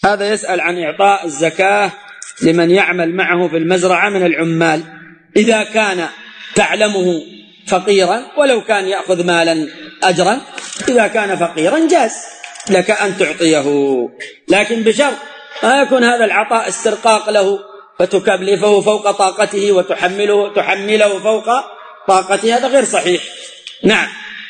هذا يسأل عن إعطاء الزكاة لمن يعمل معه في المزرعة من العمال، إذا كان تعلمه فقيرا ولو كان يأخذ مالا أجرا، إذا كان فقيرا جاز لك أن تعطيه، لكن بشرط ما يكون هذا العطاء استرقاق له فتكلفه فوق طاقته وتحمله فوق طاقته، هذا غير صحيح. نعم.